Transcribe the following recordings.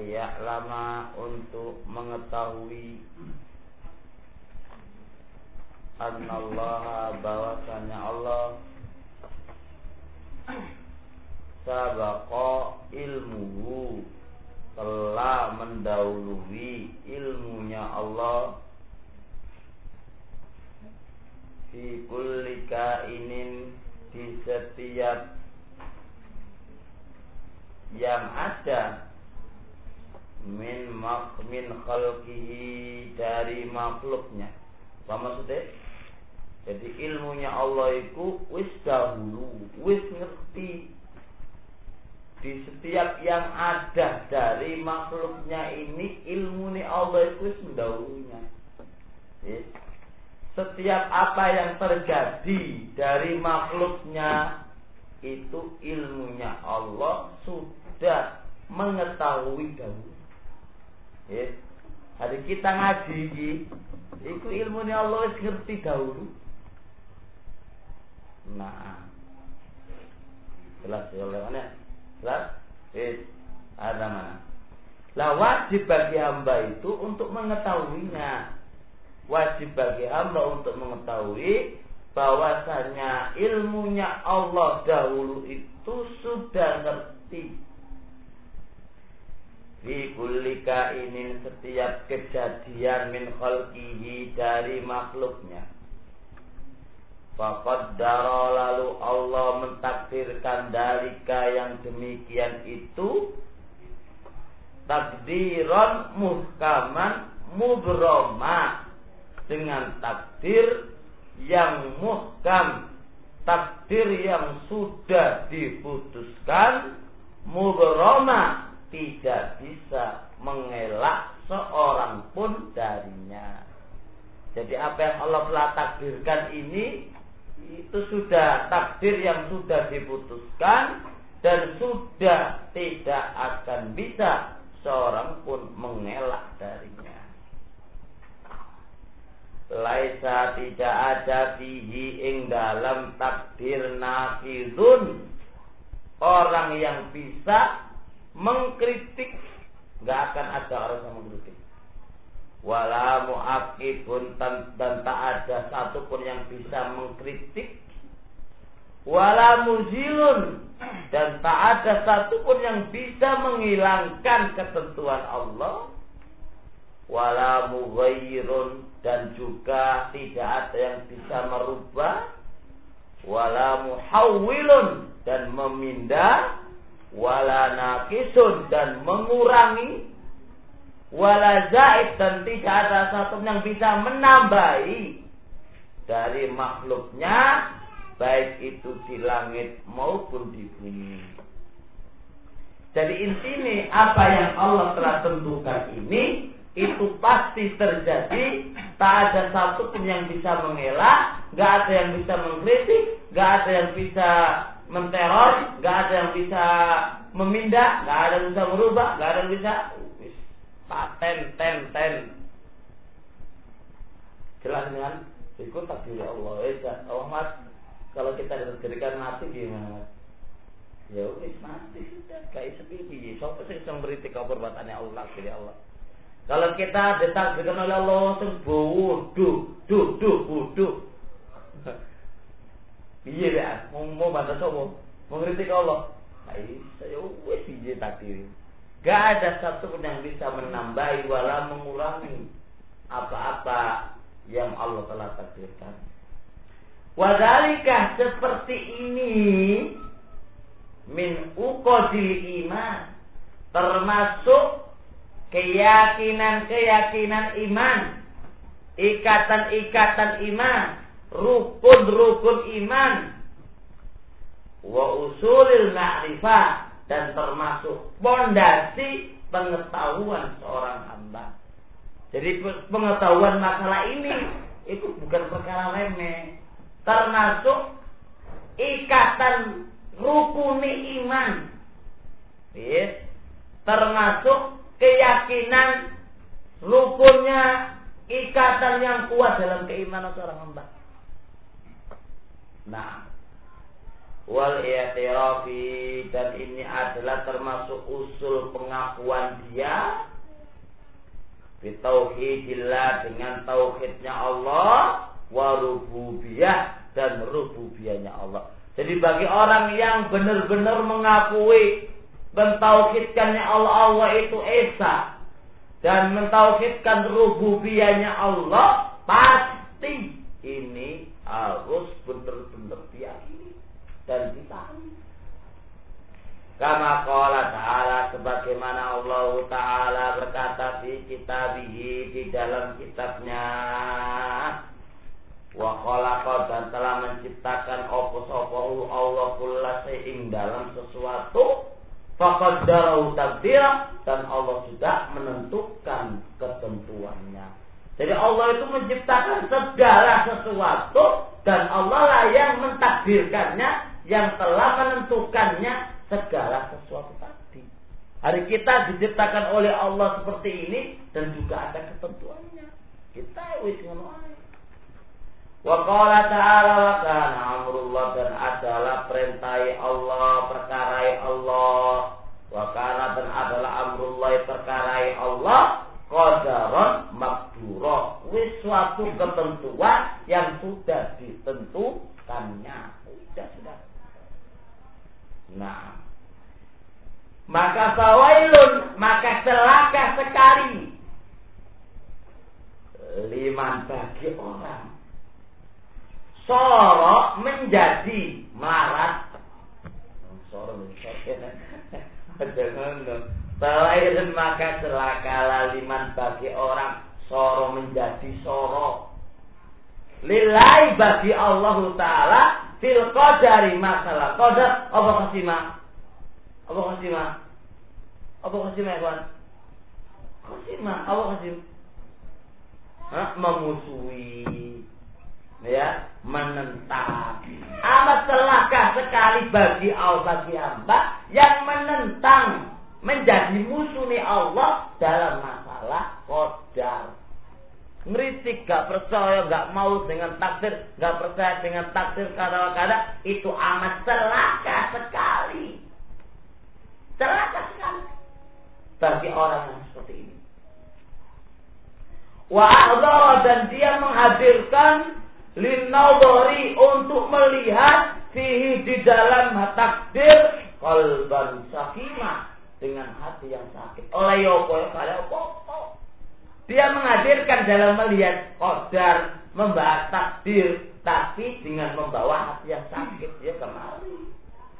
liya'lama untuk mengetahui annallaha bahwasanya Allah sabaqa ilmuhu telah mendahului ilmunya Allah fi kulli kainin di setiap yang ada min khalqihi dari makhluknya. Apa maksudnya? Jadi ilmunya Allah itu wis dahulu, wis ngerti di setiap yang ada dari makhluknya ini, ilmunya Allah itu wis mendahulunya. Setiap apa yang terjadi dari makhluknya itu ilmunya Allah sudah mengetahui dahulu. Hari kita ngaji itu ilmunya Allah wis ngerti dahulu. Nah, jelas ya oleh mana? Jelas? Ada mana? Lah wajib bagi hamba itu untuk mengetahuinya. Wajib bagi hamba untuk mengetahui bahwasanya ilmunya Allah dahulu itu sudah ngerti. Fi kulli kainin setiap kejadian min khalqihi dari makhluknya. Faqaddara lalu Allah mentakdirkan dalika yang demikian itu takdiran muhkaman mubroma dengan takdir yang muhkam, takdir yang sudah diputuskan mubroma tidak bisa mengelak seorang pun darinya. Jadi apa yang Allah telah takdirkan ini itu sudah takdir yang sudah diputuskan dan sudah tidak akan bisa seorang pun mengelak darinya. Laisa tidak ada fihi ing dalam takdir naqidun orang yang bisa mengkritik, nggak akan ada orang yang mengkritik. Wala mu'aqibun dan tak ada satupun yang bisa mengkritik. Wala muzilun dan tak ada satupun yang bisa menghilangkan ketentuan Allah. Wala mughayyirun dan juga tidak ada yang bisa merubah. Wala muhawwilun dan memindah. Wala naqisun dan mengurangi. Wala zaid dan tidak ada satu yang bisa menambahi dari makhluknya, baik itu di langit maupun di bumi. Jadi intinya apa yang Allah telah tentukan ini itu pasti terjadi. Tak ada satu pun yang bisa mengelak, nggak ada yang bisa mengkritik, nggak ada yang bisa menteror, nggak ada yang bisa memindah, nggak ada yang bisa merubah, nggak ada yang bisa ten. Jelas dengan ikut takdir Allah. Oh mas, kalau kita ditakdirkan mati gimana? Ya wis mati sudah. Kayak seperti siapa sih yang beritik perbuatannya Allah dari Allah. Kalau kita ditakdirkan oleh Allah terus bodoh. Iya ya, mau batas apa? Mau kritik Allah. Saya wis piye takdir. Gak ada satu pun yang bisa menambahi wala mengurangi apa-apa yang Allah telah takdirkan. Wadhalika seperti ini min uqadil iman, termasuk keyakinan-keyakinan iman, ikatan-ikatan iman, rukun-rukun iman, wa usulil ma'rifah dan termasuk pondasi pengetahuan seorang hamba. Jadi pengetahuan masalah ini itu bukan perkara remeh, termasuk ikatan rukuni iman, termasuk keyakinan rukunnya ikatan yang kuat dalam keimanan seorang hamba. Nah, wal i'tirafi, dan ini adalah termasuk usul pengakuan dia bitauhidillah, dengan tauhidnya Allah, wa rububiyah, dan rububiyahnya Allah. Jadi bagi orang yang benar-benar mengakui mentauhidkannya Allah itu Esa, dan mentauhidkan rububiyahnya Allah, pasti ini harus benar-benar diyakini dan dipahami. Kama qala ta'ala, sebagaimana Allah Ta'ala berkata di kitabihi, di dalam kitabnya, wa khalaqa, dan telah menciptakan apa-apa Allah kulla shay'in, dalam sesuatu, faqaddarahu taqdira, dan Allah sudah menentukan ketentuannya. Jadi Allah itu menciptakan segala sesuatu, dan Allah lah yang mentakdirkannya, yang telah menentukannya segala sesuatu tadi. Hari kita diciptakan oleh Allah seperti ini, dan juga ada ketentuannya. Kita wis ngono ae. Wa qala ta'ala, wa kana amrullah, dan adalah perintai Allah, perkarai Allah. Wa kana, dan adalah amrullah, perkarai Allah, qadaran maqdura, wis suatu ketentuan yang sudah ditentukannya. Sudah. Nah, maka fawailun, maka celaka sekali, liman, bagi orang soro menjadi melarat. Soro menjadi fawailun, maka celaka liman, bagi orang soro menjadi soro, lillahi, bagi Allah Ta'ala, fil qadari, masalah qadar. Apa khasimah ya kawan? Khasimah, apa khasim? Memusuhi, ya, menentang. Amat celaka sekali bagi hamba yang menentang, menjadi musuhi Allah dalam masalah qadar. Ngeritik, gak percaya, gak mau dengan takdir, gak percaya dengan takdir kadang-kadang, itu amat celaka sekali. Celaka sekali bagi orang yang seperti ini. Wa ahdara, dan dia menghadirkan linnadhari, untuk melihat fihi, di dalam takdir, qalban sakimah, dengan hati yang sakit. Oleh yopo kaya apa? Dia menghadirkan dalam melihat qadar, membahas takdir, tapi dengan membawa hati yang sakit. Dia kemari,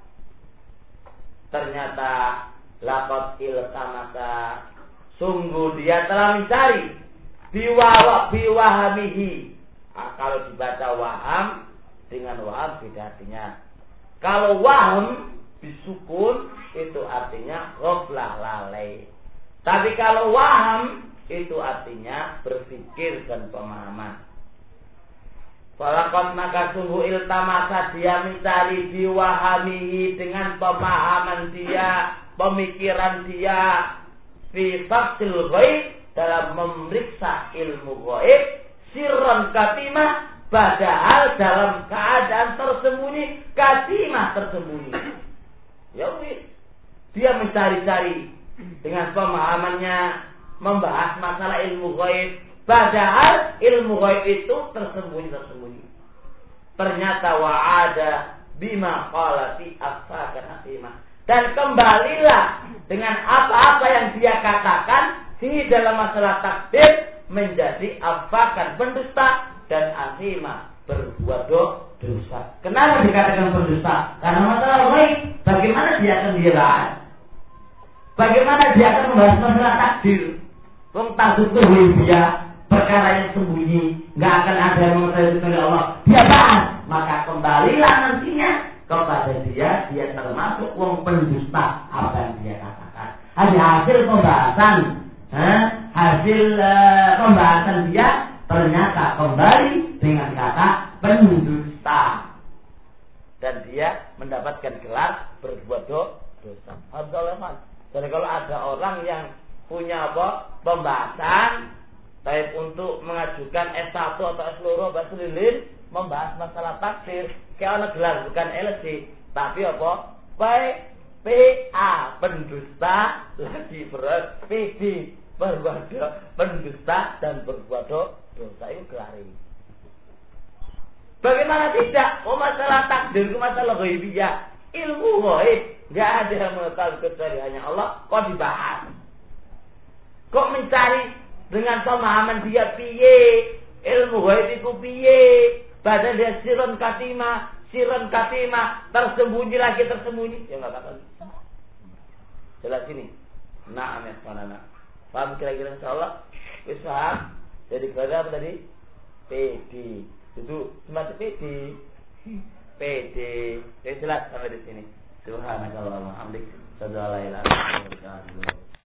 ternyata laqad iltamasa, sungguh dia telah mencari, biwahamihi. Kalau dibaca waham dengan waham beda artinya. Kalau waham bisukun itu artinya ghaflah, lalai. Tapi kalau waham itu artinya berpikir dan pemahaman. Falakot, maka sungguh iltamasa, dia mencari biwahamihi, dengan pemahaman dia, pemikiran dia, fi faktil ghaib, dalam memeriksa ilmu ghaib, sirran katimah, padahal dalam keadaan tersembunyi, katimah, tersembunyi. Ya wis, dia mencari-cari dengan pemahamannya, membahas masalah ilmu ghaib, padahal ilmu ghaib itu tersembunyi. Ternyata wa'ada bima qala fi afsakan asimah, dan kembalilah dengan apa-apa yang dia katakan di dalam masalah takdir, menjadi afakan, pendusta, dan asimah, berbuat dosa. Kenapa dikatakan pendusta? Karena masalah ghaib, bagaimana dia akan diraih? Bagaimana dia akan membahas masalah takdir? Wong takdir itu dia perkara yang sembunyi, nggak akan ada yang mengetahui oleh Allah. Dia bahas, maka kembalilah nantinya kepada dia termasuk wong pendusta apa yang dia katakan. Hasil pembahasan, pembahasan dia ternyata kembali dengan kata pendusta, dan dia mendapatkan gelar berbuat dosa. Jadi kalau ada orang yang punya pembahasan baik untuk mengajukan S1 atau S2 bahasa lilin, membahas masalah takdir, kayak orang gelar bukan LC, Tapi apa? PA pendusta lagi PD berbuat pendusta dan berbuat dosa itu gelari. Bagaimana tidak? Oh, masalah takdir itu masalah ghaibiyah. Ilmu ghaib nggak ada yang mengetahui kecuali hanya Allah. Kok dibahas? Kok mencari dengan pemahaman dia piye? Ilmu ghaib itu piye? Padahal dia sirun katima, tersembunyi lagi tersembunyi. Ya nggak bakal. Jelas ini. Nah, amin, mana? Paham kira-kira insyaallah? Bisa. Jadi berapa tadi? PD. Itu semacam PD. Jadi jelas sampai di sini. Subhanakallahumma hamdik. Sallallahu alaihi wasallam.